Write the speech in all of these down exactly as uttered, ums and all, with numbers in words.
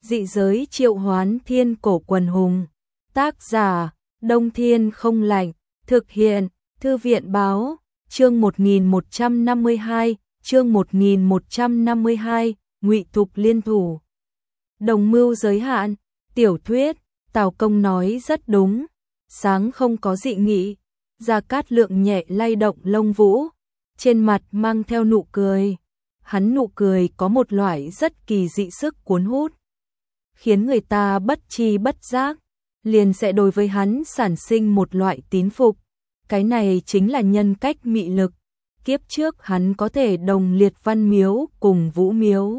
Dị giới triệu hoán thiên cổ quần hùng. Tác giả, Đông Thiên không lạnh. Thực hiện, Thư viện báo, chương một nghìn một trăm năm mươi hai, chương một nghìn một trăm năm mươi hai, Ngụy Thục liên thủ. Đồng mưu giới hạn, tiểu thuyết, Tào Công nói rất đúng, sáng không có dị nghị. Gia Cát Lượng nhẹ lay động lông vũ, trên mặt mang theo nụ cười. Hắn nụ cười có một loại rất kỳ dị sức cuốn hút, khiến người ta bất tri bất giác, liền sẽ đối với hắn sản sinh một loại tín phục. Cái này chính là nhân cách mị lực. Kiếp trước hắn có thể đồng liệt Văn Miếu cùng Vũ Miếu,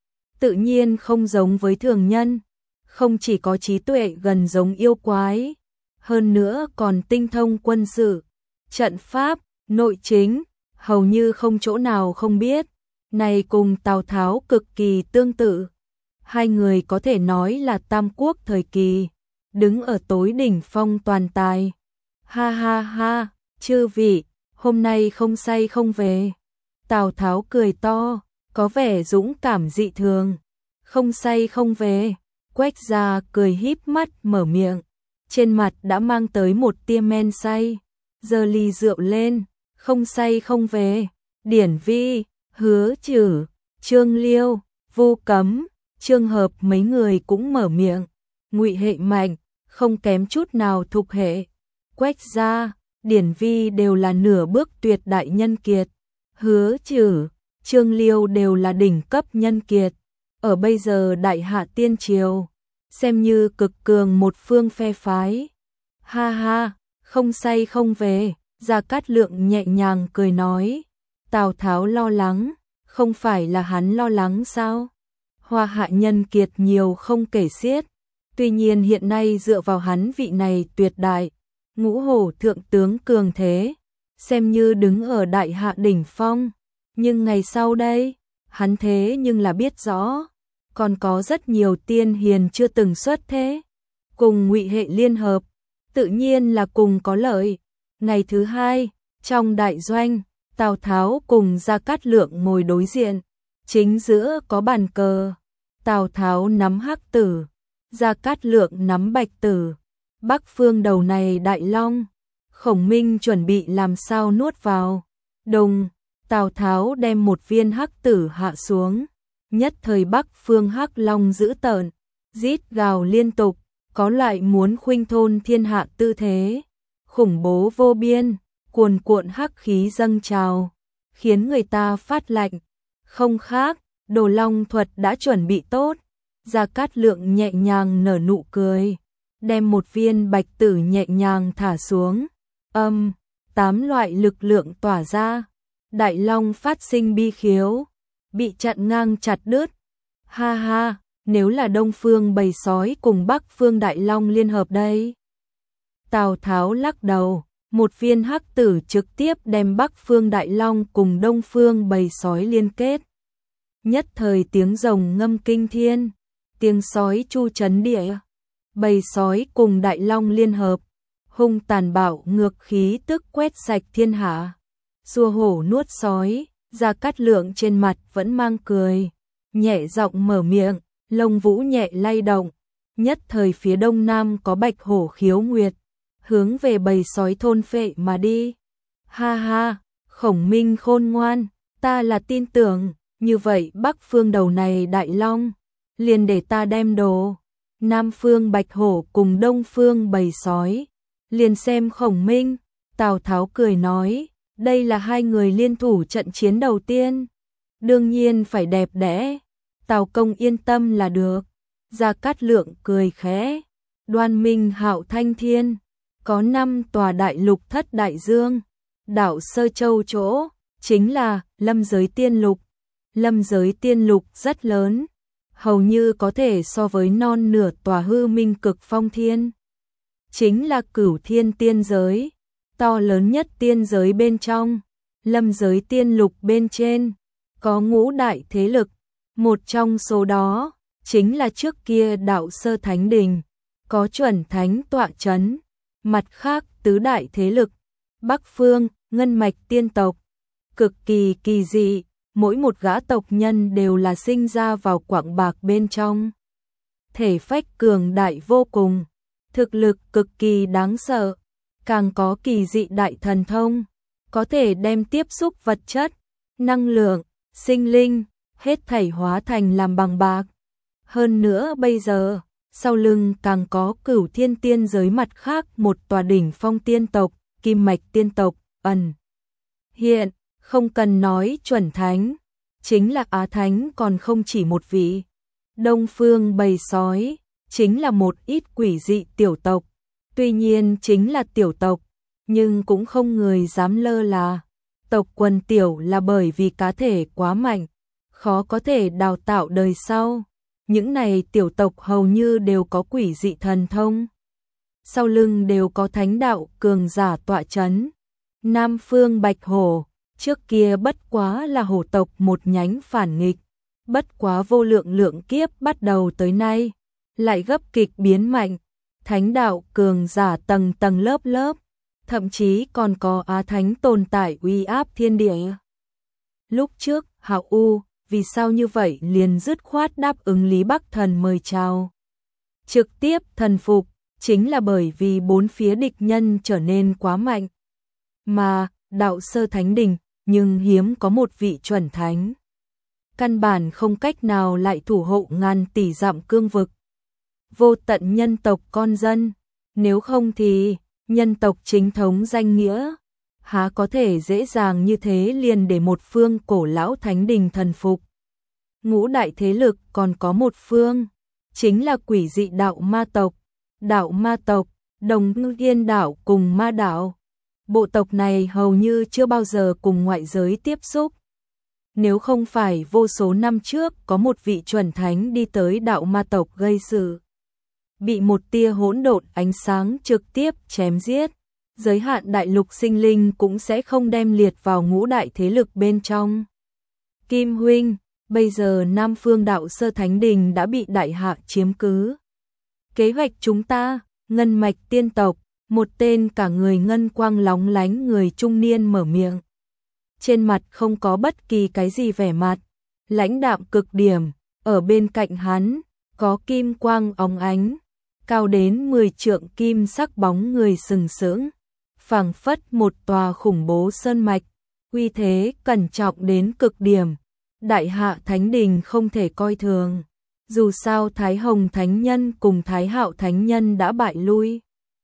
tự nhiên không giống với thường nhân, không chỉ có trí tuệ gần giống yêu quái, hơn nữa còn tinh thông quân sự, trận pháp, nội chính, hầu như không chỗ nào không biết. Này cùng Tào Tháo cực kỳ tương tự. Hai người có thể nói là tam quốc thời kỳ, đứng ở tối đỉnh phong toàn tài. Ha ha ha, chư vị, hôm nay không say không về. Tào Tháo cười to, có vẻ dũng cảm dị thường. Không say không về. Quách Gia cười híp mắt mở miệng, trên mặt đã mang tới một tia men say. Giơ ly rượu lên, không say không về. Điển Vi, Hứa Trử, Trương Liêu, Vu Cấm, Trương Hợp mấy người cũng mở miệng. Ngụy Hệ mạnh, không kém chút nào Thục Hệ. Quách Gia, Điển Vi đều là nửa bước tuyệt đại nhân kiệt. Hứa Trử, Trương Liêu đều là đỉnh cấp nhân kiệt. Ở bây giờ Đại Hạ Tiên Triều, xem như cực cường một phương phe phái. Ha ha, không say không về. Gia Cát Lượng nhẹ nhàng cười nói. Tào Tháo lo lắng, không phải là hắn lo lắng sao? Hoa hạ nhân kiệt nhiều không kể xiết, tuy nhiên hiện nay dựa vào hắn vị này tuyệt đại, ngũ hổ thượng tướng cường thế, xem như đứng ở Đại Hạ đỉnh phong, nhưng ngày sau đây, hắn thế nhưng là biết rõ, còn có rất nhiều tiên hiền chưa từng xuất thế, cùng Ngụy Hệ liên hợp, tự nhiên là cùng có lợi. Ngày thứ hai, trong đại doanh, Tào Tháo cùng Gia Cát Lượng ngồi đối diện, chính giữa có bàn cờ. Tào Tháo nắm hắc tử, Gia Cát Lượng nắm bạch tử. Bắc phương đầu này đại long, Khổng Minh chuẩn bị làm sao nuốt vào. Đồng, Tào Tháo đem một viên hắc tử hạ xuống, nhất thời Bắc phương hắc long dữ tợn, rít gào liên tục, có loại muốn khuynh thôn thiên hạ tư thế, khủng bố vô biên. Cuồn cuộn hắc khí dâng trào, khiến người ta phát lạnh. Không khác, Đồ Long thuật đã chuẩn bị tốt. Gia Cát Lượng nhẹ nhàng nở nụ cười, đem một viên bạch tử nhẹ nhàng thả xuống. Âm, tám loại lực lượng tỏa ra. Đại Long phát sinh bi khiếu, bị chặn ngang chặt đứt. Ha ha, nếu là Đông phương bầy sói cùng Bắc phương Đại Long liên hợp đây. Tào Tháo lắc đầu. Một viên hắc tử trực tiếp đem Bắc phương Đại Long cùng Đông phương bầy sói liên kết. Nhất thời tiếng rồng ngâm kinh thiên, tiếng sói chu chấn địa. Bầy sói cùng Đại Long liên hợp, hung tàn bạo ngược khí tức quét sạch thiên hạ. Xua hổ nuốt sói, Gia Cát Lượng trên mặt vẫn mang cười, nhẹ giọng mở miệng, lông vũ nhẹ lay động. Nhất thời phía đông nam có bạch hổ khiếu nguyệt, hướng về bầy sói thôn phệ mà đi. Ha ha, Khổng Minh khôn ngoan, ta là tin tưởng, như vậy Bắc phương đầu này Đại Long, liền để ta đem đồ. Nam phương bạch hổ cùng Đông phương bầy sói, liền xem Khổng Minh. Tào Tháo cười nói, đây là hai người liên thủ trận chiến đầu tiên, đương nhiên phải đẹp đẽ. Tào công yên tâm là được. Gia Cát Lượng cười khẽ, Đoan Minh hạo thanh thiên, có năm tòa đại lục thất đại dương, đảo Sơ Châu chỗ, chính là Lâm Giới Tiên Lục. Lâm Giới Tiên Lục rất lớn, hầu như có thể so với non nửa tòa hư minh cực phong thiên. Chính là Cửu Thiên Tiên Giới, to lớn nhất tiên giới bên trong. Lâm Giới Tiên Lục bên trên, có ngũ đại thế lực, một trong số đó, chính là trước kia đạo Sơ Thánh Đình, có chuẩn thánh tọa chấn. Mặt khác tứ đại thế lực, Bắc phương, ngân mạch tiên tộc, cực kỳ kỳ dị, mỗi một gã tộc nhân đều là sinh ra vào quặng bạc bên trong. thể phách cường đại vô cùng, thực lực cực kỳ đáng sợ, càng có kỳ dị đại thần thông, có thể đem tiếp xúc vật chất, năng lượng, sinh linh, hết thảy hóa thành làm bằng bạc. Hơn nữa bây giờ, sau lưng càng có Cửu Thiên tiên giới mặt khác một tòa đỉnh phong tiên tộc, Kim Mạch tiên tộc, ẩn hiện, không cần nói chuẩn thánh, chính là Á Thánh còn không chỉ một vị. Đông Phương bầy sói, chính là một ít quỷ dị tiểu tộc, tuy nhiên chính là tiểu tộc, nhưng cũng không người dám lơ là. Tộc quần tiểu là bởi vì cá thể quá mạnh, khó có thể đào tạo đời sau. Những này tiểu tộc hầu như đều có quỷ dị thần thông. Sau lưng đều có thánh đạo cường giả tọa chấn. Nam Phương Bạch Hổ, trước kia bất quá là hổ tộc một nhánh phản nghịch, bất quá vô lượng lượng kiếp bắt đầu tới nay, lại gấp kịch biến mạnh, thánh đạo cường giả tầng tầng lớp lớp, thậm chí còn có Á Thánh tồn tại uy áp thiên địa. Lúc trước, Hạo U, vì sao như vậy liền dứt khoát đáp ứng Lý Bắc Thần mời chào. Trực tiếp thần phục, chính là bởi vì bốn phía địch nhân trở nên quá mạnh. Mà, đạo sơ thánh đình, nhưng hiếm có một vị chuẩn thánh. Căn bản không cách nào lại thủ hộ ngàn tỷ dặm cương vực. Vô tận nhân tộc con dân, nếu không thì, nhân tộc chính thống danh nghĩa, há có thể dễ dàng như thế liền để một phương cổ lão thánh đình thần phục. Ngũ đại thế lực còn có một phương, chính là quỷ dị đạo ma tộc, đạo ma tộc, Đồng Ngư Yên đảo cùng ma đảo. Bộ tộc này hầu như chưa bao giờ cùng ngoại giới tiếp xúc. Nếu không phải vô số năm trước có một vị chuẩn thánh đi tới đạo ma tộc gây sự, bị một tia hỗn độn ánh sáng trực tiếp chém giết, giới hạn đại lục sinh linh cũng sẽ không đem liệt vào ngũ đại thế lực bên trong. Kim huynh, bây giờ Nam Phương đạo sơ thánh đình đã bị đại hạ chiếm cứ. Kế hoạch chúng ta, ngân mạch tiên tộc, một tên cả người ngân quang lóng lánh người trung niên mở miệng. Trên mặt không có bất kỳ cái gì vẻ mặt, lãnh đạm cực điểm, ở bên cạnh hắn, có kim quang óng ánh, cao đến mười trượng kim sắc bóng người sừng sững, phảng phất một tòa khủng bố sơn mạch, uy thế cẩn trọng đến cực điểm. Đại hạ thánh đình không thể coi thường, dù sao Thái Hồng thánh nhân cùng Thái Hạo thánh nhân đã bại lui.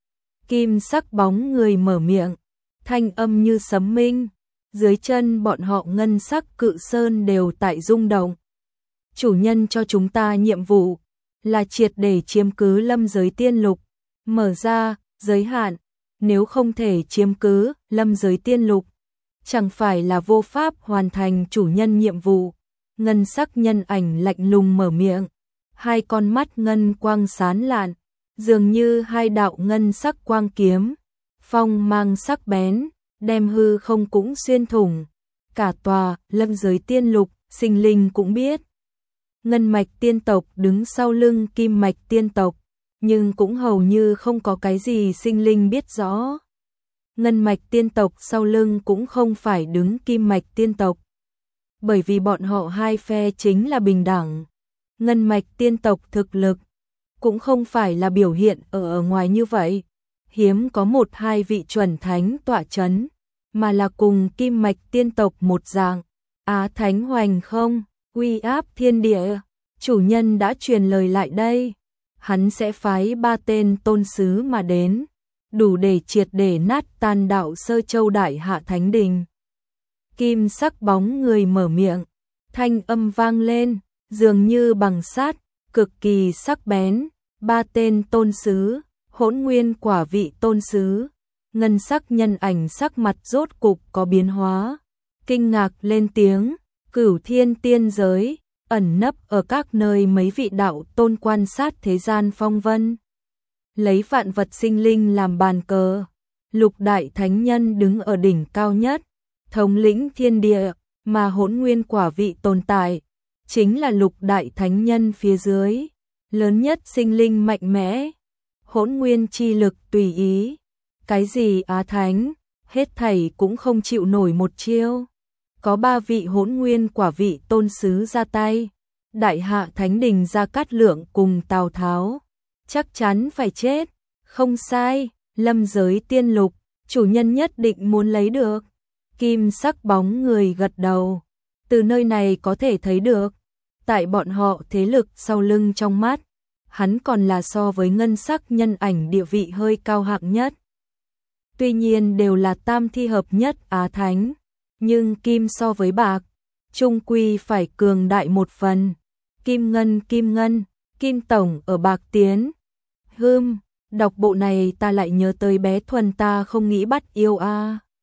Kim sắc bóng người mở miệng, thanh âm như sấm minh, dưới chân bọn họ ngân sắc cự sơn đều tại rung động. Chủ nhân cho chúng ta nhiệm vụ là triệt để chiếm cứ lâm giới tiên lục, mở ra giới hạn, nếu không thể chiếm cứ lâm giới tiên lục, chẳng phải là vô pháp hoàn thành chủ nhân nhiệm vụ. Ngân sắc nhân ảnh lạnh lùng mở miệng, hai con mắt ngân quang sáng lạn, dường như hai đạo ngân sắc quang kiếm, phong mang sắc bén, đem hư không cũng xuyên thủng. Cả tòa lâm giới tiên lục, sinh linh cũng biết. Ngân mạch tiên tộc đứng sau lưng kim mạch tiên tộc, nhưng cũng hầu như không có cái gì sinh linh biết rõ. Ngân mạch tiên tộc sau lưng cũng không phải đứng kim mạch tiên tộc, bởi vì bọn họ hai phe chính là bình đẳng. Ngân mạch tiên tộc thực lực cũng không phải là biểu hiện ở, ở ngoài như vậy, hiếm có một hai vị chuẩn thánh tọa chấn, mà là cùng kim mạch tiên tộc một dạng. Á Thánh hoành không, uy áp thiên địa, chủ nhân đã truyền lời lại đây, hắn sẽ phái ba tên tôn sứ mà đến, đủ để triệt để nát tan đạo sơ châu đại hạ thánh đình. Kim sắc bóng người mở miệng, thanh âm vang lên, dường như bằng sát, cực kỳ sắc bén. Ba tên tôn sứ, hỗn nguyên quả vị tôn sứ, ngân sắc nhân ảnh sắc mặt rốt cục có biến hóa, kinh ngạc lên tiếng. Cửu Thiên tiên giới, ẩn nấp ở các nơi mấy vị đạo tôn quan sát thế gian phong vân, lấy vạn vật sinh linh làm bàn cờ. Lục đại thánh nhân đứng ở đỉnh cao nhất, thống lĩnh thiên địa, mà hỗn nguyên quả vị tồn tại, chính là lục đại thánh nhân phía dưới, lớn nhất sinh linh mạnh mẽ, hỗn nguyên chi lực tùy ý. Cái gì Á Thánh, hết thảy cũng không chịu nổi một chiêu. Có ba vị hỗn nguyên quả vị tôn sứ ra tay, Đại hạ Thánh Đình Gia Cát Lượng cùng Tào Tháo, chắc chắn phải chết. Không sai, Lâm Giới Tiên Lục, chủ nhân nhất định muốn lấy được. Kim sắc bóng người gật đầu. Từ nơi này có thể thấy được, tại bọn họ thế lực sau lưng trong mắt, hắn còn là so với ngân sắc nhân ảnh địa vị hơi cao hạng nhất. Tuy nhiên đều là tam thi hợp nhất Á Thánh, nhưng kim so với bạc, trung quy phải cường đại một phần. Kim ngân kim ngân, kim tổng ở bạc tiến. Hưm, đọc bộ này ta lại nhớ tới bé Thuần ta không nghĩ bắt yêu a.